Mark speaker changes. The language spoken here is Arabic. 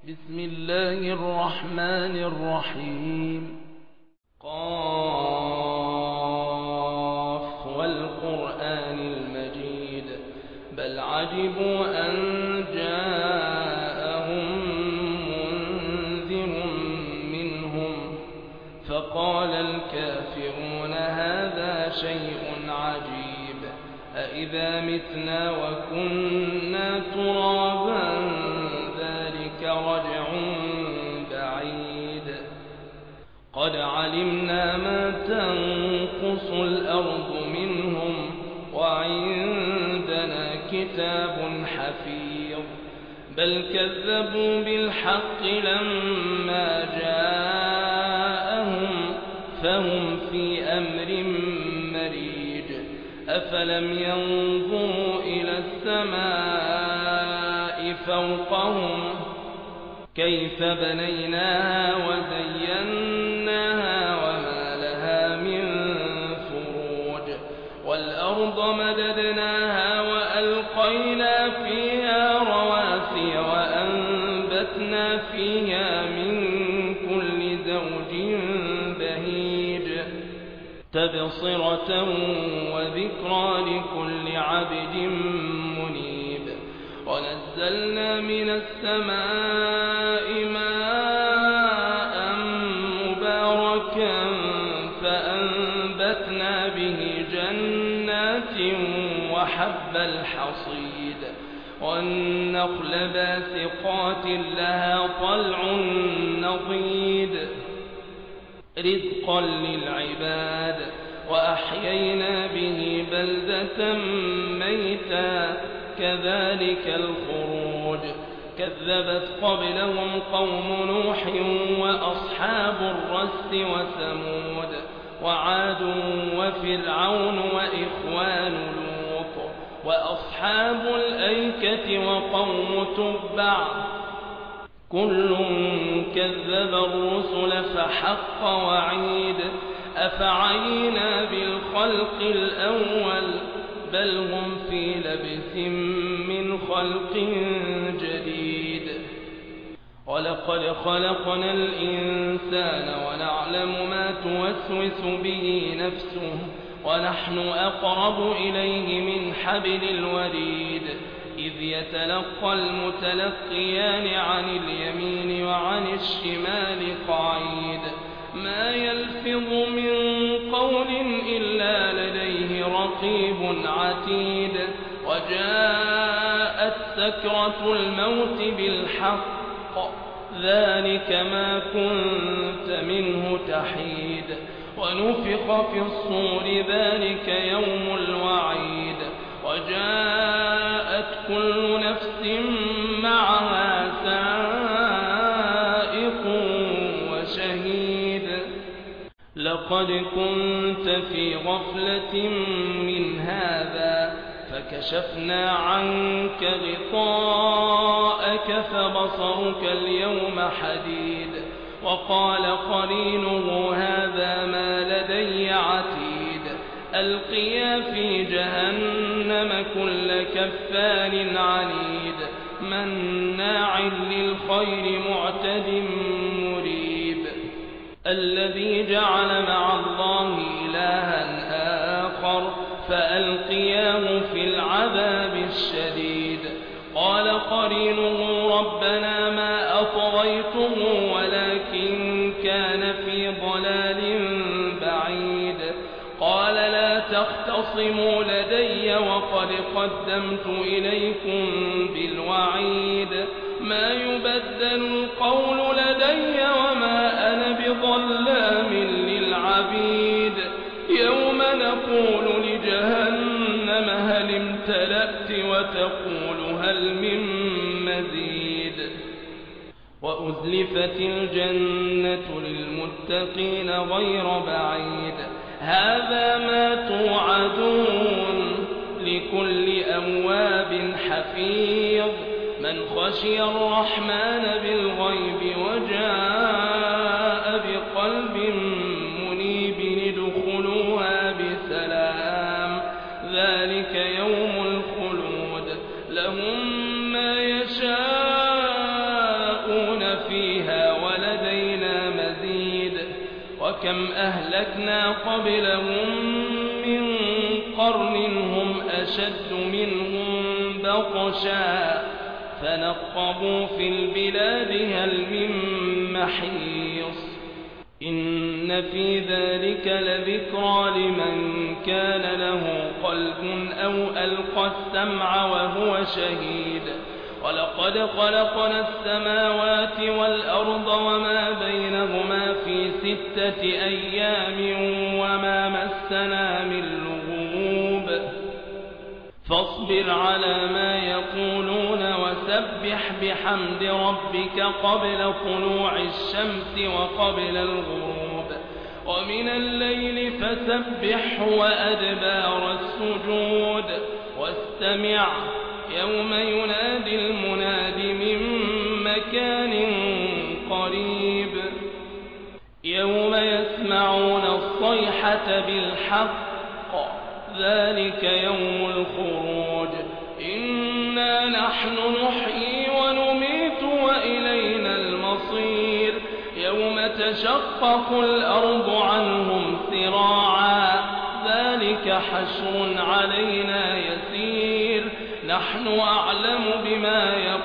Speaker 1: بسم الله الرحمن الرحيم. قاف والقرآن المجيد بل عجبوا أن جاءهم منذر منهم فقال الكافرون هذا شيء عجيب أإذا متنا وكنا ترابا ذلك رجع بعيد قد علمنا ما تنقص الأرض منهم وعندنا كتاب حفيظ بل كذبوا بالحق لما جاءهم فهم في أمر مريج أفلم ينظروا إلى السماء فوقهم كيف بنيناها وزيناها وما لها من فروج والأرض مددناها وألقينا فيها رواسي وأنبتنا فيها من كل زوج بهيج تبصرة وذكرى لكل عبد منيب ونزلنا من السماء ماء مباركا فأنبتنا به جنات وحب الحصيد والنخل باسقات لها طلع نضيد رزقا للعباد وأحيينا به بلدة ميتا كذلك الخروج كذبت قبلهم قوم نوح وأصحاب الرس وثمود وعاد وفرعون وإخوان لوط وأصحاب الأيكة وقوم تبع كل كذب الرسل فحق وعيد أفعينا بالخلق الأول بل هم في لبس من خلق جديد ولقد خلقنا الإنسان ونعلم ما توسوس به نفسه ونحن أقرب إليه من حبل الوريد إذ يتلقى المتلقيان عن اليمين وعن الشمال قعيد ما يلفظ من قول إلا لديه رقيب عتيد وجاءت سكرة الموت بالحق ذلك ما كنت منه تحيد ونفخ في الصور ذلك يوم الوعيد وجاءت كل نفس معها سائق وشهيد لقد كنت في غفلة من هذا فكشفنا عنك غطاءك فبصرك اليوم حديد وقال قرينه هذا ما لدي عتيد ألقيا في جهنم كل كفار عنيد مناع للخير معتد مريب الذي جعل مع الله إلها آخر فألقياه في العذاب الشديد قال قرينه ربنا ما أطغيته ولكن كان في ضلال بعيد قال لا تختصموا لدي وقد قدمت إليكم بالوعيد ما يبدل القول لدي وما أنا بظلام للعبيد يوم نقول لجهنم هل امتلأت وتقول هل من مزيد وأزلفت الجنة للمتقين غير بعيد هذا ما توعدون لكل أواب حفيظ من خشي الرحمن بالغيب وجاء بقلب منيب ادخلوها بسلام ذلك يوم الخلود لهم ما يشاءون وكم أهلكنا قبلهم من قرن هم أشد منهم بطشا فنقبوا في البلاد هل من محيص إن في ذلك لذكرى لمن كان له قلب أو ألقى السمع وهو شهيد ولقد خلقنا السماوات والأرض وما بينهما في 6 أيام وما مسنا من لغوب فاصبر على ما يقولون وسبح بحمد ربك قبل طلوع الشمس وقبل الغروب ومن الليل فسبحه وأدبار السجود واستمع يوم ينادي المناد من مكان قريب يوم يسمعون الصيحة بالحق ذلك يوم الخروج إنا نحن نحيي ونميت وإلينا المصير يوم تشقق الأرض عنهم سراعا ذلك حشر علينا يسير نحن أعلم بما يقولون